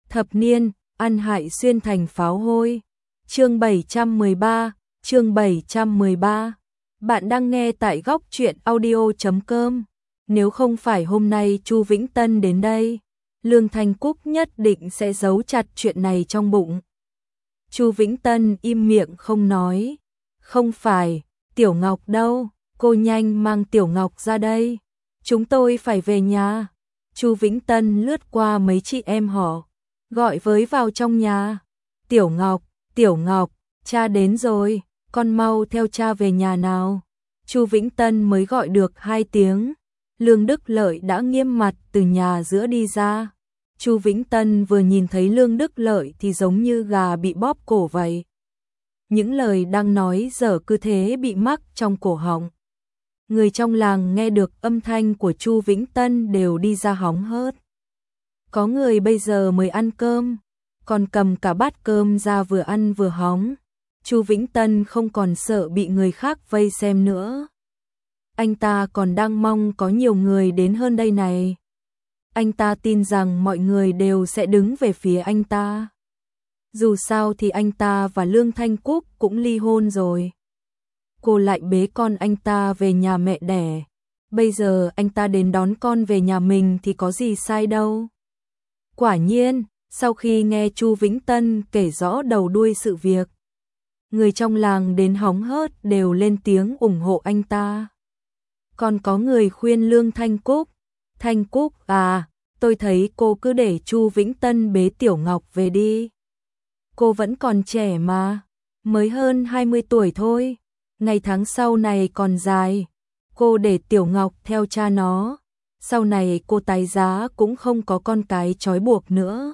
Thập niên, ăn hại xuyên thành pháo hôi. Chương 713, chương 713. Bạn đang nghe tại góc truyện audio.com. Nếu không phải hôm nay Chu Vĩnh Tân đến đây, Lương Thanh Cúc nhất định sẽ giấu chặt chuyện này trong bụng. Chu Vĩnh Tân im miệng không nói. Không phải, Tiểu Ngọc đâu, cô nhanh mang Tiểu Ngọc ra đây. Chúng tôi phải về nhà. Chu Vĩnh Tân lướt qua mấy chị em họ, gọi với vào trong nhà. Tiểu Ngọc, cha đến rồi, con mau theo cha về nhà nào. Chu Vĩnh Tân mới gọi được 2 tiếng, Lương Đức Lợi đã nghiêm mặt từ nhà giữa đi ra. Chu Vĩnh Tân vừa nhìn thấy Lương Đức Lợi thì giống như gà bị bóp cổ vậy. Những lời đang nói giờ cứ thế bị mắc trong cổ họng. Người trong làng nghe được âm thanh của Chu Vĩnh Tân đều đi ra hóng hớt. Có người bây giờ mới ăn cơm, còn cầm cả bát cơm ra vừa ăn vừa hóng. Chu Vĩnh Tân không còn sợ bị người khác vây xem nữa. Anh ta còn đang mong có nhiều người đến hơn đây này. Anh ta tin rằng mọi người đều sẽ đứng về phía anh ta. Dù sao thì anh ta và Lương Thanh Cúc cũng ly hôn rồi. Cô lại bế con anh ta về nhà mẹ đẻ. Bây giờ anh ta đến đón con về nhà mình thì có gì sai đâu. Quả nhiên, sau khi nghe Chu Vĩnh Tân kể rõ đầu đuôi sự việc, người trong làng đến hóng hớt đều lên tiếng ủng hộ anh ta. Còn có người khuyên Lương Thanh Cúc, Thanh Cúc à, tôi thấy cô cứ để Chu Vĩnh Tân bế Tiểu Ngọc về đi. Cô vẫn còn trẻ mà, mới hơn 20 tuổi thôi, ngày tháng sau này còn dài. Cô để Tiểu Ngọc theo cha nó, sau này cô tái giá cũng không có con cái trói buộc nữa.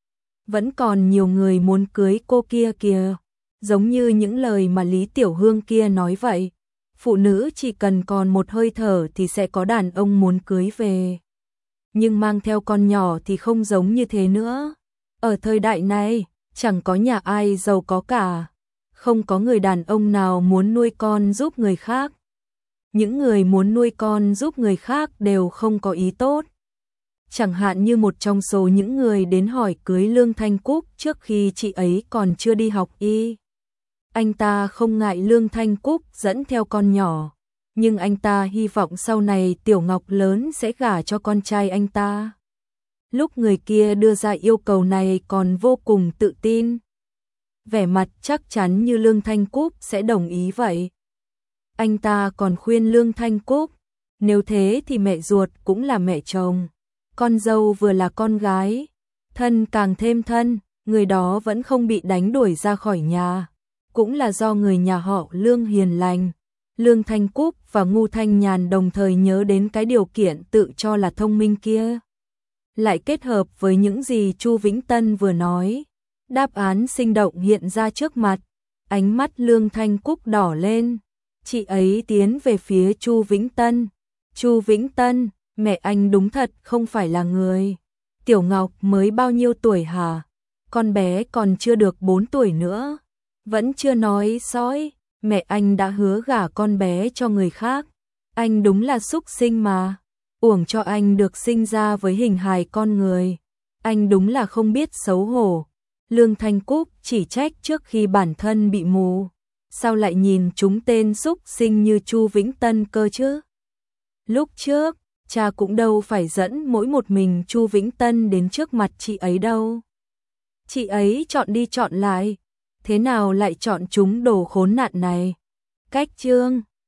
Vẫn còn nhiều người muốn cưới cô kia kìa, giống như những lời mà Lý Tiểu Hương kia nói vậy. Phụ nữ chỉ cần còn một hơi thở thì sẽ có đàn ông muốn cưới về. Nhưng mang theo con nhỏ thì không giống như thế nữa. Ở thời đại này, chẳng có nhà ai giàu có cả. Không có người đàn ông nào muốn nuôi con giúp người khác. Những người muốn nuôi con giúp người khác đều không có ý tốt. Chẳng hạn như một trong số những người đến hỏi cưới Lương Thanh Cúc trước khi chị ấy còn chưa đi học y. Anh ta không ngại Lương Thanh Cúc dẫn theo con nhỏ, nhưng anh ta hy vọng sau này Tiểu Ngọc lớn sẽ gả cho con trai anh ta. Lúc người kia đưa ra yêu cầu này còn vô cùng tự tin. Vẻ mặt chắc chắn như Lương Thanh Cúc sẽ đồng ý vậy. Anh ta còn khuyên Lương Thanh Cúc, nếu thế thì mẹ ruột cũng là mẹ chồng, con dâu vừa là con gái, thân càng thêm thân, người đó vẫn không bị đánh đuổi ra khỏi nhà. Cũng là do người nhà họ Lương hiền lành. Lương Thanh Cúc và Ngu Thanh Nhàn đồng thời nhớ đến cái điều kiện tự cho là thông minh kia. Lại kết hợp với những gì Chu Vĩnh Tân vừa nói, đáp án sinh động hiện ra trước mặt. Ánh mắt Lương Thanh Cúc đỏ lên. Chị ấy tiến về phía Chu Vĩnh Tân. Chu Vĩnh Tân, mẹ anh đúng thật không phải là người. Tiểu Ngọc mới bao nhiêu tuổi hả? Con bé còn chưa được 4 tuổi nữa. Vẫn chưa nói sói, mẹ anh đã hứa gả con bé cho người khác. Anh đúng là súc sinh mà. Uổng cho anh được sinh ra với hình hài con người. Anh đúng là không biết xấu hổ. Lương Thanh Cúc chỉ trách trước khi bản thân bị mù. Sao lại nhìn chúng tên súc sinh như Chu Vĩnh Tân cơ chứ? Lúc trước, cha cũng đâu phải dẫn mỗi một mình Chu Vĩnh Tân đến trước mặt chị ấy đâu. Chị ấy chọn đi chọn lại, thế nào lại chọn chúng đồ khốn nạn này? Cách chương